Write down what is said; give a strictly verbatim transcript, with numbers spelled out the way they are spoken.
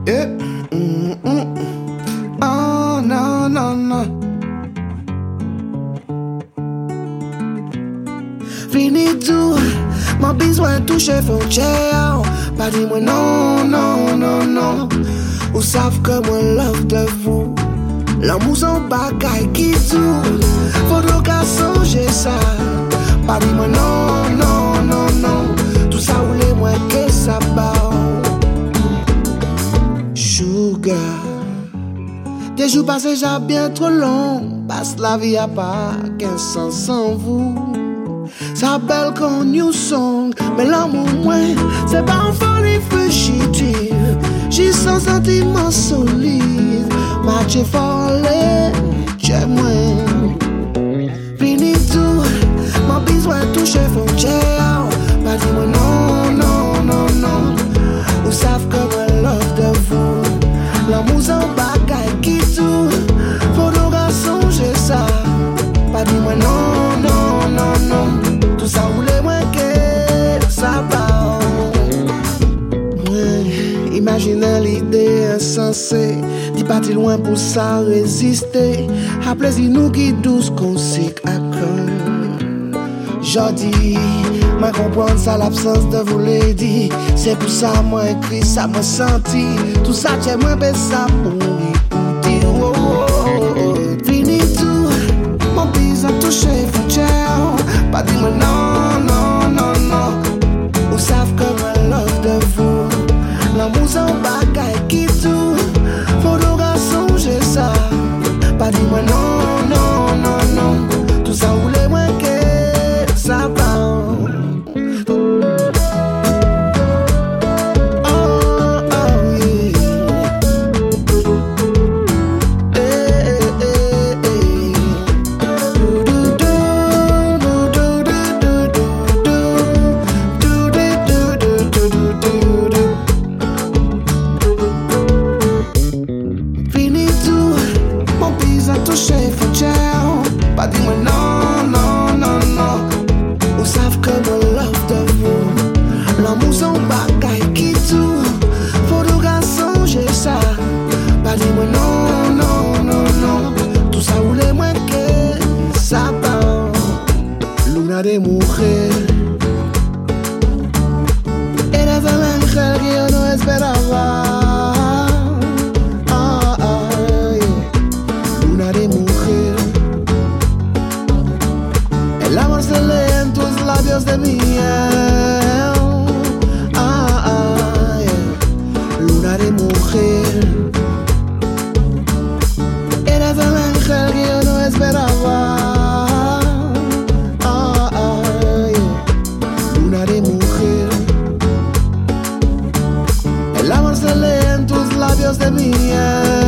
Yeah. Mm, mm. Oh, non, non, non. Fini tout, mon besoin toucher frontière. Pas dis moi non, non, non, non. Ou savent que moi love de vous. L'amour sans bagaille qui tout. Faut qu'à songer ça. Pas dis moi non, non, non, non. Tout ça ou les moins que ça bat. Sugar. Des jours passés déjà bien trop long. Passe la vie à pas qu'un sens sans vous. Ça belle qu'on new song. Mais l'amour moins c'est pas un folie fugitive. J'ai sans sentiment solide. Match folle, j'ai moins. Fini tout, mon besoin toucher frontière. Pas dis moi non, non, non, non. Ou savent que moi love de vous. L'amour sans bagaille qui tout. Faut donc songer ça. Pas dis moi non, non, non, non. Tout ça ou les moins que ça va. Ouais, imaginez l'idée insensée. Dis pas si loin pour ça résister. A plaisir nous qui douce qu'on sait à cœur. Jodi, moi comprendre ça l'absence de vous les dit. C'est pour ça moi écrit ça moi senti. Tout ça j'ai moins ben ça pour écouter. Oh, oh, oh, oh. Fini tout, mon bise a touché frontière. Pas dis moi non, non, non, non. Ou savent que moi love de vous. L'amour sans bagaille qui tout. Faut donc songer ça. Pas dis moi non, non, non, non. Tout ça ou les moins que ça va. Pas dis moi non, non, non, non. Ou savent que moi love de vous. L'amour sans bagaille qui tout. Faut donc songer ça. Pas dis moi non, non, non, non. Tout ça ou les moins que ça va. Luna de mujer. Eres el ángel que yo no esperaba. Ah, ah, yeah. Luna de mujer. El amor se lee en tus labios de miel. Ah, ah, yeah. Luna de mujer. Eres el ángel que yo no esperaba. Ah, ah, yeah. Luna de mujer. El amor se lee en tus labios de miel.